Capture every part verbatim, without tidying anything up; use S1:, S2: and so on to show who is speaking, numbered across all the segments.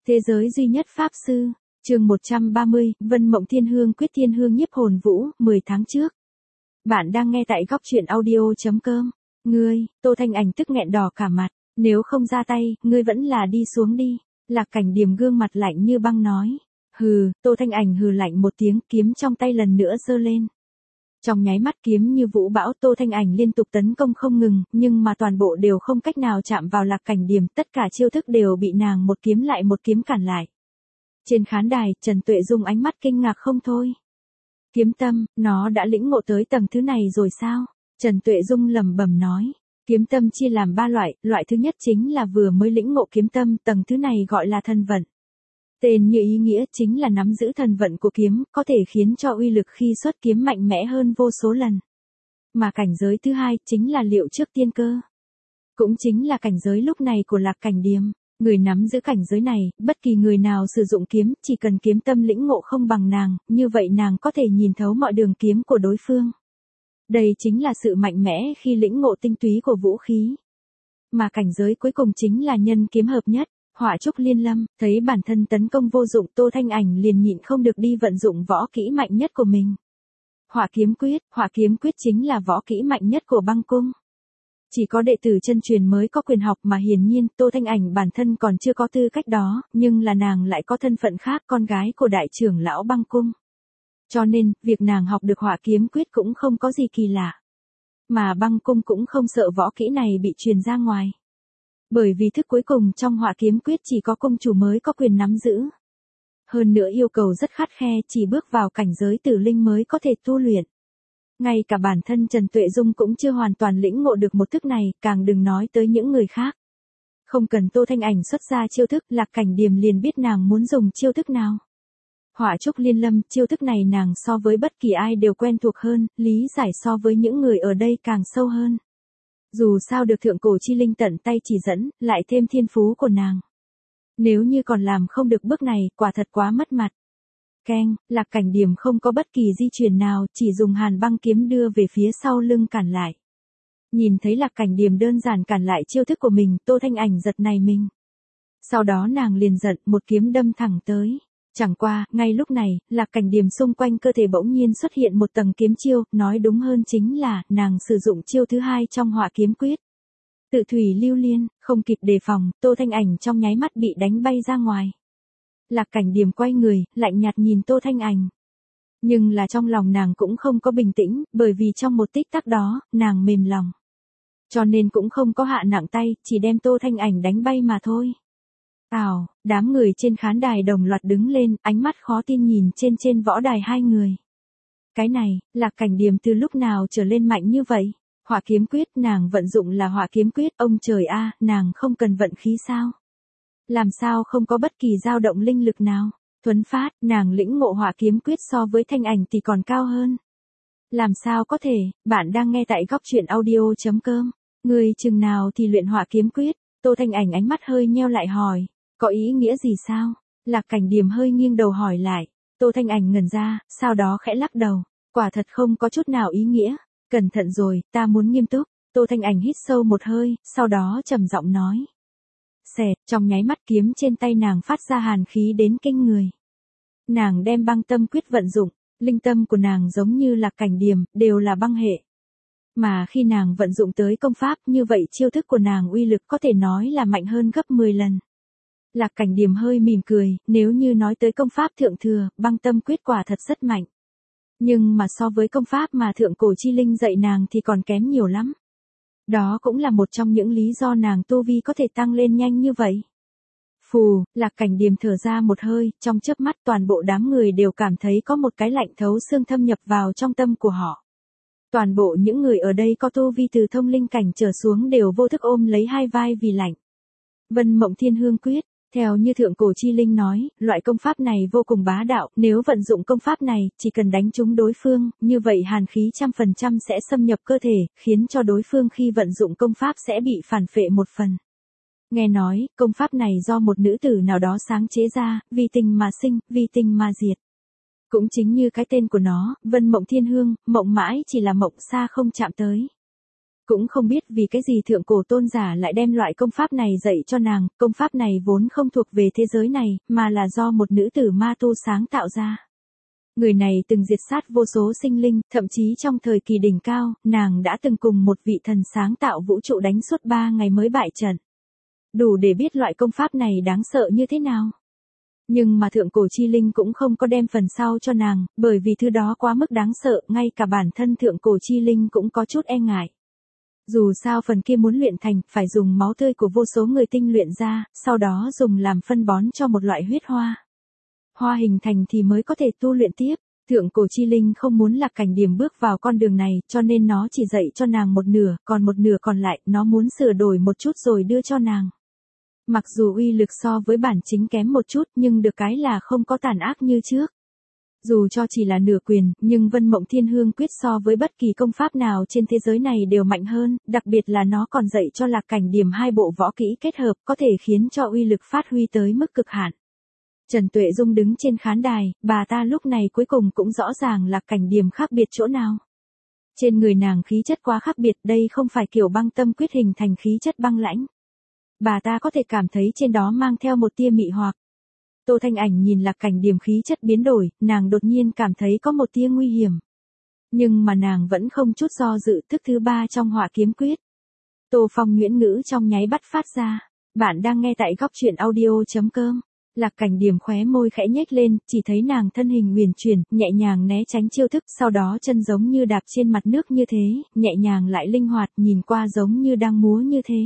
S1: Thế giới duy nhất Pháp Sư, chương một trăm ba mươi, Vân Mộng Thiên Hương Quyết Thiên Hương Nhiếp Hồn Vũ, mười tháng trước. Bạn đang nghe tại góc truyện audio.com. Ngươi, Tô Thanh Ảnh tức nghẹn đỏ cả mặt, nếu không ra tay, ngươi vẫn là đi xuống đi. Lạc Cảnh Điềm gương mặt lạnh như băng nói. Hừ, Tô Thanh Ảnh hừ lạnh một tiếng, kiếm trong tay lần nữa giơ lên. Trong nháy mắt kiếm như vũ bão, Tô Thanh Ảnh liên tục tấn công không ngừng, nhưng mà toàn bộ đều không cách nào chạm vào Lạc Cảnh Điềm, tất cả chiêu thức đều bị nàng một kiếm lại một kiếm cản lại. Trên khán đài, Trần Tuệ Dung ánh mắt kinh ngạc không thôi. Kiếm tâm, nó đã lĩnh ngộ tới tầng thứ này rồi sao? Trần Tuệ Dung lẩm bẩm nói. Kiếm tâm chia làm ba loại, loại thứ nhất chính là vừa mới lĩnh ngộ kiếm tâm, tầng thứ này gọi là thần vận. Tên như ý nghĩa chính là nắm giữ thần vận của kiếm, có thể khiến cho uy lực khi xuất kiếm mạnh mẽ hơn vô số lần. Mà cảnh giới thứ hai chính là liệu trước tiên cơ. Cũng chính là cảnh giới lúc này của Lạc Cảnh Điềm. Người nắm giữ cảnh giới này, bất kỳ người nào sử dụng kiếm, chỉ cần kiếm tâm lĩnh ngộ không bằng nàng, như vậy nàng có thể nhìn thấu mọi đường kiếm của đối phương. Đây chính là sự mạnh mẽ khi lĩnh ngộ tinh túy của vũ khí. Mà cảnh giới cuối cùng chính là nhân kiếm hợp nhất. Hỏa trúc liên lâm, thấy bản thân tấn công vô dụng, Tô Thanh Ảnh liền nhịn không được đi vận dụng võ kỹ mạnh nhất của mình. Hỏa kiếm quyết, hỏa kiếm quyết chính là võ kỹ mạnh nhất của băng cung. Chỉ có đệ tử chân truyền mới có quyền học mà hiển nhiên Tô Thanh Ảnh bản thân còn chưa có tư cách đó, nhưng là nàng lại có thân phận khác, con gái của đại trưởng lão băng cung. Cho nên, việc nàng học được hỏa kiếm quyết cũng không có gì kỳ lạ. Mà băng cung cũng không sợ võ kỹ này bị truyền ra ngoài. Bởi vì thức cuối cùng trong hỏa kiếm quyết chỉ có cung chủ mới có quyền nắm giữ. Hơn nữa yêu cầu rất khắt khe, chỉ bước vào cảnh giới tử linh mới có thể tu luyện. Ngay cả bản thân Trần Tuệ Dung cũng chưa hoàn toàn lĩnh ngộ được một thức này, càng đừng nói tới những người khác. Không cần Tô Thanh Ảnh xuất ra chiêu thức, Lạc Cảnh Điềm liền biết nàng muốn dùng chiêu thức nào. Hỏa trúc liên lâm, chiêu thức này nàng so với bất kỳ ai đều quen thuộc hơn, lý giải so với những người ở đây càng sâu hơn. Dù sao được thượng cổ chi linh tận tay chỉ dẫn, lại thêm thiên phú của nàng. Nếu như còn làm không được bước này, quả thật quá mất mặt. Keng, Lạc Cảnh Điềm không có bất kỳ di chuyển nào, chỉ dùng hàn băng kiếm đưa về phía sau lưng cản lại. Nhìn thấy Lạc Cảnh Điềm đơn giản cản lại chiêu thức của mình, Tô Thanh Ảnh giật nảy mình. Sau đó nàng liền giận, một kiếm đâm thẳng tới. Chẳng qua, ngay lúc này, Lạc Cảnh Điềm xung quanh cơ thể bỗng nhiên xuất hiện một tầng kiếm chiêu, nói đúng hơn chính là, nàng sử dụng chiêu thứ hai trong hỏa kiếm quyết. Tự thủy lưu liên, không kịp đề phòng, Tô Thanh Ảnh trong nháy mắt bị đánh bay ra ngoài. Lạc Cảnh Điềm quay người, lạnh nhạt nhìn Tô Thanh Ảnh. Nhưng là trong lòng nàng cũng không có bình tĩnh, bởi vì trong một tích tắc đó, nàng mềm lòng. Cho nên cũng không có hạ nặng tay, chỉ đem Tô Thanh Ảnh đánh bay mà thôi. Ào, đám người trên khán đài đồng loạt đứng lên, ánh mắt khó tin nhìn trên trên võ đài hai người. Cái này, Lạc Cảnh Điềm từ lúc nào trở lên mạnh như vậy? Hỏa kiếm quyết nàng vận dụng là hỏa kiếm quyết, ông trời a, nàng không cần vận khí sao? Làm sao không có bất kỳ dao động linh lực nào? Thuấn phát, nàng lĩnh ngộ hỏa kiếm quyết so với Thanh Ảnh thì còn cao hơn. Làm sao có thể, bạn đang nghe tại góc truyện audio.com. Người chừng nào thì luyện hỏa kiếm quyết? Tô Thanh Ảnh ánh mắt hơi nheo lại hỏi. Có ý nghĩa gì sao? Lạc Cảnh Điềm hơi nghiêng đầu hỏi lại. Tô Thanh Ảnh ngẩn ra, sau đó khẽ lắc đầu. Quả thật không có chút nào ý nghĩa. Cẩn thận rồi, ta muốn nghiêm túc. Tô Thanh Ảnh hít sâu một hơi, sau đó trầm giọng nói. Xẹt, trong nháy mắt kiếm trên tay nàng phát ra hàn khí đến kinh người. Nàng đem băng tâm quyết vận dụng, linh tâm của nàng giống như Lạc Cảnh Điềm, đều là băng hệ. Mà khi nàng vận dụng tới công pháp như vậy chiêu thức của nàng uy lực có thể nói là mạnh hơn gấp mười lần. Lạc Cảnh Điềm hơi mỉm cười, nếu như nói tới công pháp thượng thừa, băng tâm quyết quả thật rất mạnh. Nhưng mà so với công pháp mà thượng cổ chi linh dạy nàng thì còn kém nhiều lắm. Đó cũng là một trong những lý do nàng tu vi có thể tăng lên nhanh như vậy. Phù, Lạc Cảnh Điềm thở ra một hơi, trong chớp mắt toàn bộ đám người đều cảm thấy có một cái lạnh thấu xương thâm nhập vào trong tâm của họ. Toàn bộ những người ở đây có tu vi từ thông linh cảnh trở xuống đều vô thức ôm lấy hai vai vì lạnh. Vân Mộng Thiên Hương Quyết, theo như thượng cổ chi linh nói, loại công pháp này vô cùng bá đạo, nếu vận dụng công pháp này, chỉ cần đánh trúng đối phương, như vậy hàn khí trăm phần trăm sẽ xâm nhập cơ thể, khiến cho đối phương khi vận dụng công pháp sẽ bị phản phệ một phần. Nghe nói, công pháp này do một nữ tử nào đó sáng chế ra, vì tình mà sinh, vì tình mà diệt. Cũng chính như cái tên của nó, Vân Mộng Thiên Hương, mộng mãi chỉ là mộng xa không chạm tới. Cũng không biết vì cái gì thượng cổ tôn giả lại đem loại công pháp này dạy cho nàng, công pháp này vốn không thuộc về thế giới này, mà là do một nữ tử ma tu sáng tạo ra. Người này từng diệt sát vô số sinh linh, thậm chí trong thời kỳ đỉnh cao, nàng đã từng cùng một vị thần sáng tạo vũ trụ đánh suốt ba ngày mới bại trận. Đủ để biết loại công pháp này đáng sợ như thế nào. Nhưng mà thượng cổ chi linh cũng không có đem phần sau cho nàng, bởi vì thứ đó quá mức đáng sợ, ngay cả bản thân thượng cổ chi linh cũng có chút e ngại. Dù sao phần kia muốn luyện thành, phải dùng máu tươi của vô số người tinh luyện ra, sau đó dùng làm phân bón cho một loại huyết hoa. Hoa hình thành thì mới có thể tu luyện tiếp. Thượng cổ chi linh không muốn Lạc Cảnh Điểm bước vào con đường này, cho nên nó chỉ dạy cho nàng một nửa, còn một nửa còn lại, nó muốn sửa đổi một chút rồi đưa cho nàng. Mặc dù uy lực so với bản chính kém một chút, nhưng được cái là không có tàn ác như trước. Dù cho chỉ là nửa quyền, nhưng Vân Mộng Thiên Hương Quyết so với bất kỳ công pháp nào trên thế giới này đều mạnh hơn, đặc biệt là nó còn dạy cho Lạc Cảnh Điểm hai bộ võ kỹ kết hợp, có thể khiến cho uy lực phát huy tới mức cực hạn. Trần Tuệ Dung đứng trên khán đài, bà ta lúc này cuối cùng cũng rõ ràng Lạc Cảnh Điểm khác biệt chỗ nào. Trên người nàng khí chất quá khác biệt, đây không phải kiểu băng tâm quyết hình thành khí chất băng lãnh. Bà ta có thể cảm thấy trên đó mang theo một tia mị hoặc. Tô Thanh Ảnh nhìn Lạc Cảnh Điểm khí chất biến đổi, nàng đột nhiên cảm thấy có một tia nguy hiểm. Nhưng mà nàng vẫn không chút do dự, thức thứ ba trong Hỏa Kiếm Quyết. Tô Phong nhuyễn ngữ trong nháy bắt phát ra. Bạn đang nghe tại góc truyện audio chấm com. Lạc Cảnh Điểm khóe môi khẽ nhếch lên, chỉ thấy nàng thân hình huyền chuyển, nhẹ nhàng né tránh chiêu thức, sau đó chân giống như đạp trên mặt nước như thế, nhẹ nhàng lại linh hoạt, nhìn qua giống như đang múa như thế.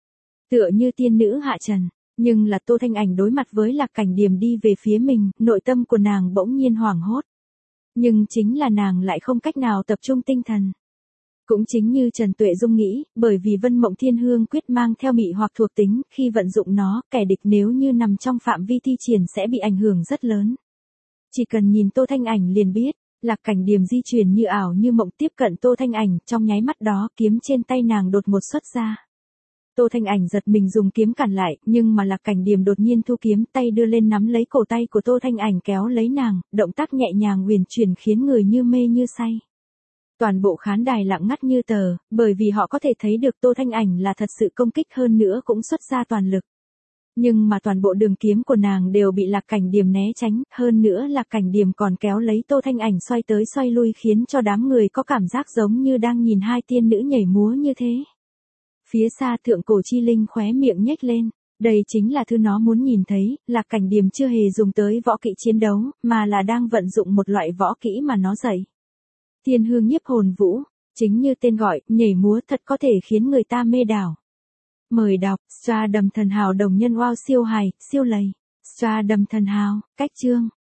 S1: Tựa như tiên nữ hạ trần, nhưng là Tô Thanh Ảnh đối mặt với Lạc Cảnh Điểm đi về phía mình, nội tâm của nàng bỗng nhiên hoảng hốt. Nhưng chính là nàng lại không cách nào tập trung tinh thần. Cũng chính như Trần Tuệ Dung nghĩ, bởi vì Vân Mộng Thiên Hương Quyết mang theo mị hoặc thuộc tính, khi vận dụng nó, kẻ địch nếu như nằm trong phạm vi thi triển sẽ bị ảnh hưởng rất lớn. Chỉ cần nhìn Tô Thanh Ảnh liền biết, Lạc Cảnh Điểm di chuyển như ảo như mộng tiếp cận Tô Thanh Ảnh, trong nháy mắt đó kiếm trên tay nàng đột ngột xuất ra. Tô Thanh Ảnh giật mình dùng kiếm cản lại, nhưng mà Lạc Cảnh Điểm đột nhiên thu kiếm, tay đưa lên nắm lấy cổ tay của Tô Thanh Ảnh kéo lấy nàng, động tác nhẹ nhàng huyền chuyển khiến người như mê như say. Toàn bộ khán đài lặng ngắt như tờ, bởi vì họ có thể thấy được Tô Thanh Ảnh là thật sự công kích hơn nữa cũng xuất ra toàn lực. Nhưng mà toàn bộ đường kiếm của nàng đều bị Lạc Cảnh Điểm né tránh, hơn nữa Lạc Cảnh Điểm còn kéo lấy Tô Thanh Ảnh xoay tới xoay lui khiến cho đám người có cảm giác giống như đang nhìn hai tiên nữ nhảy múa như thế. Phía xa thượng cổ chi linh khóe miệng nhếch lên, đây chính là thứ nó muốn nhìn thấy, Lạc Cảnh Điểm chưa hề dùng tới võ kỹ chiến đấu, mà là đang vận dụng một loại võ kỹ mà nó dạy. Thiên Hương Nhiếp Hồn Vũ, chính như tên gọi, nhảy múa thật có thể khiến người ta mê đảo. Mời đọc, Stardom Thần Hào đồng nhân wow siêu hài, siêu lầy. Stardom Thần Hào, cách chương.